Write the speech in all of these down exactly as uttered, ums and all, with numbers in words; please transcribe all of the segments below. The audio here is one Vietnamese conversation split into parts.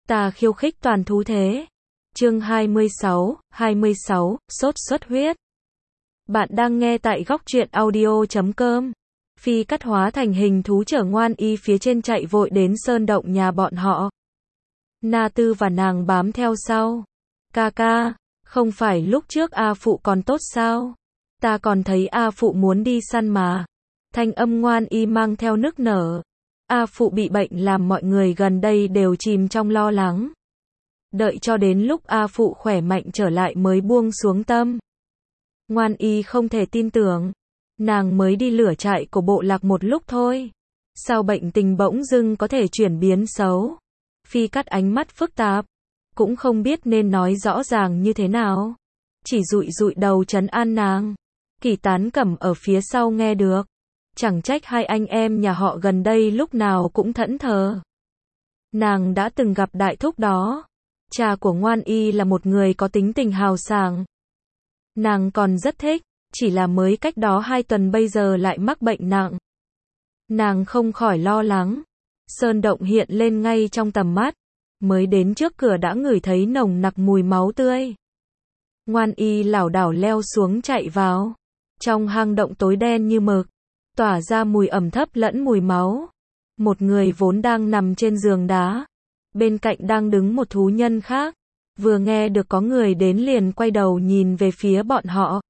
Ta khiêu khích toàn thú thế. Chương hai mươi sáu, hai mươi sáu, sốt xuất huyết. Bạn đang nghe tại góc truyện audio chấm com. Phi Cắt hóa thành hình thú chở Ngoan Y phía trên chạy vội đến sơn động nhà bọn họ. Na Tư và nàng bám theo sau. Ca ca, không phải lúc trước A Phụ còn tốt sao? Ta còn thấy A Phụ muốn đi săn mà. Thanh âm Ngoan Y mang theo nức nở. A Phụ bị bệnh làm mọi người gần đây đều chìm trong lo lắng. Đợi cho đến lúc A Phụ khỏe mạnh trở lại mới buông xuống tâm. Ngoan Y không thể tin tưởng. Nàng mới đi lửa trại của bộ lạc một lúc thôi. Sao bệnh tình bỗng dưng có thể chuyển biến xấu? Phi Cắt ánh mắt phức tạp. Cũng không biết nên nói rõ ràng như thế nào. Chỉ dụi dụi đầu trấn an nàng. Kỳ Tán Cẩm ở phía sau nghe được. Chẳng trách hai anh em nhà họ gần đây lúc nào cũng thẫn thờ. Nàng đã từng gặp đại thúc đó. Cha của Ngoan Y là một người có tính tình hào sảng. Nàng còn rất thích, chỉ là mới cách đó hai tuần bây giờ lại mắc bệnh nặng. Nàng không khỏi lo lắng. Sơn động hiện lên ngay trong tầm mắt. Mới đến trước cửa đã ngửi thấy nồng nặc mùi máu tươi. Ngoan Y lảo đảo leo xuống chạy vào. Trong hang động tối đen như mực, tỏa ra mùi ẩm thấp lẫn mùi máu. Một người vốn đang nằm trên giường đá. Bên cạnh đang đứng một thú nhân khác. Vừa nghe được có người đến liền quay đầu nhìn về phía bọn họ.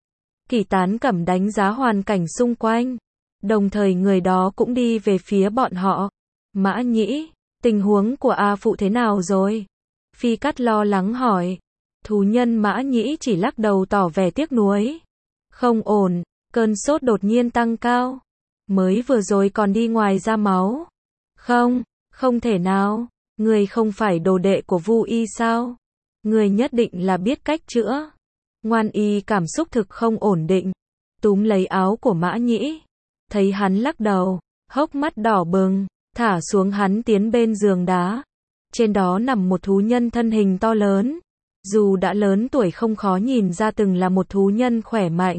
Kỳ Tán Cẩm đánh giá hoàn cảnh xung quanh. Đồng thời người đó cũng đi về phía bọn họ. Mã Nhĩ, tình huống của A Phụ thế nào rồi? Phi Cắt lo lắng hỏi. Thú nhân Mã Nhĩ chỉ lắc đầu tỏ vẻ tiếc nuối. Không ổn, cơn sốt đột nhiên tăng cao. Mới vừa rồi còn đi ngoài ra máu. Không, không thể nào. Người không phải đồ đệ của Vu Y sao? Người nhất định là biết cách chữa. Ngoan Y cảm xúc thực không ổn định. Túm lấy áo của Mã Nhĩ. Thấy hắn lắc đầu, hốc mắt đỏ bừng, thả xuống hắn tiến bên giường đá. Trên đó nằm một thú nhân thân hình to lớn. Dù đã lớn tuổi không khó nhìn ra từng là một thú nhân khỏe mạnh.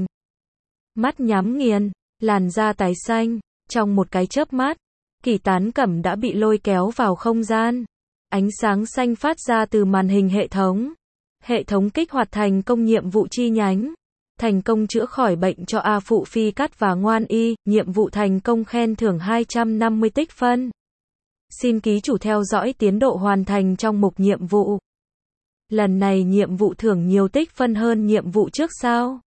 Mắt nhắm nghiền, làn da tái xanh. Trong một cái chớp mắt, Kỳ Tán Cẩm đã bị lôi kéo vào không gian. Ánh sáng xanh phát ra từ màn hình hệ thống. Hệ thống kích hoạt thành công nhiệm vụ chi nhánh. Thành công chữa khỏi bệnh cho A Phụ, Phi Cắt và Ngoan Y. Nhiệm vụ thành công, khen thưởng hai trăm năm mươi tích phân. Xin ký chủ theo dõi tiến độ hoàn thành trong mục nhiệm vụ. Lần này nhiệm vụ thưởng nhiều tích phân hơn nhiệm vụ trước sao?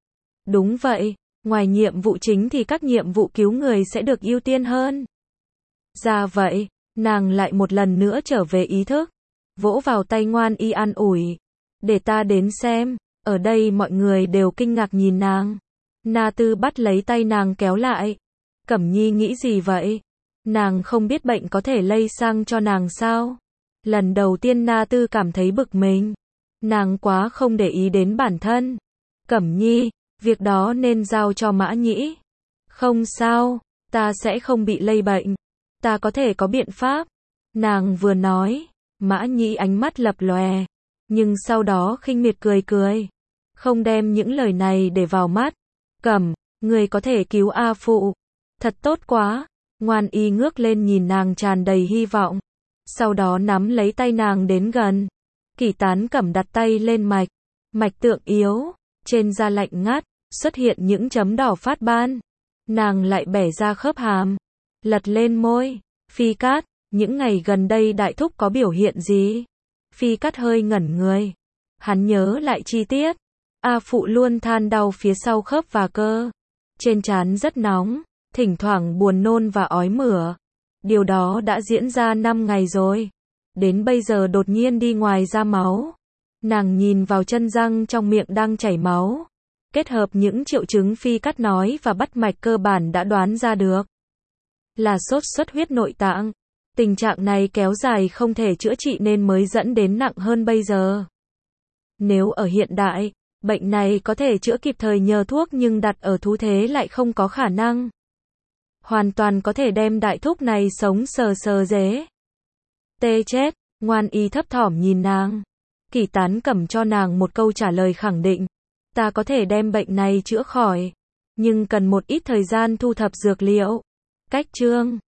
Đúng vậy. Ngoài nhiệm vụ chính thì các nhiệm vụ cứu người sẽ được ưu tiên hơn. Ra vậy, nàng lại một lần nữa trở về ý thức. Vỗ vào tay Ngoan Y an ủi. Để ta đến xem. Ở đây mọi người đều kinh ngạc nhìn nàng. Na Tư bắt lấy tay nàng kéo lại. Cẩm Nhi nghĩ gì vậy? Nàng không biết bệnh có thể lây sang cho nàng sao? Lần đầu tiên Na Tư cảm thấy bực mình. Nàng quá không để ý đến bản thân. Cẩm Nhi, việc đó nên giao cho Mã Nhĩ. Không sao, ta sẽ không bị lây bệnh. Ta có thể có biện pháp. Nàng vừa nói, Mã Nhĩ ánh mắt lập lòe. Nhưng sau đó khinh miệt cười cười. Không đem những lời này để vào mắt. Cẩm, người có thể cứu A Phụ. Thật tốt quá. Ngoan Y ngước lên nhìn nàng tràn đầy hy vọng. Sau đó nắm lấy tay nàng đến gần. Kỳ Tán Cẩm đặt tay lên mạch. Mạch tượng yếu. Trên da lạnh ngắt, xuất hiện những chấm đỏ phát ban. Nàng lại bẻ ra khớp hàm. Lật lên môi. Phi Cát, những ngày gần đây đại thúc có biểu hiện gì? Phi Cát hơi ngẩn người. Hắn nhớ lại chi tiết. A Phụ luôn than đau phía sau khớp và cơ. Trên trán rất nóng, thỉnh thoảng buồn nôn và ói mửa. Điều đó đã diễn ra năm ngày rồi. Đến bây giờ đột nhiên đi ngoài ra máu. Nàng nhìn vào chân răng trong miệng đang chảy máu. Kết hợp những triệu chứng Phi Cát nói và bắt mạch cơ bản đã đoán ra được. Là sốt xuất huyết nội tạng. Tình trạng này kéo dài không thể chữa trị nên mới dẫn đến nặng hơn bây giờ. Nếu ở hiện đại, bệnh này có thể chữa kịp thời nhờ thuốc nhưng đặt ở thú thế lại không có khả năng. Hoàn toàn có thể đem đại thúc này sống sờ sờ dế. Tê chết, Ngoan Y thấp thỏm nhìn nàng. Kỳ Tán Cẩm cho nàng một câu trả lời khẳng định. Ta có thể đem bệnh này chữa khỏi. Nhưng cần một ít thời gian thu thập dược liệu. Cách chương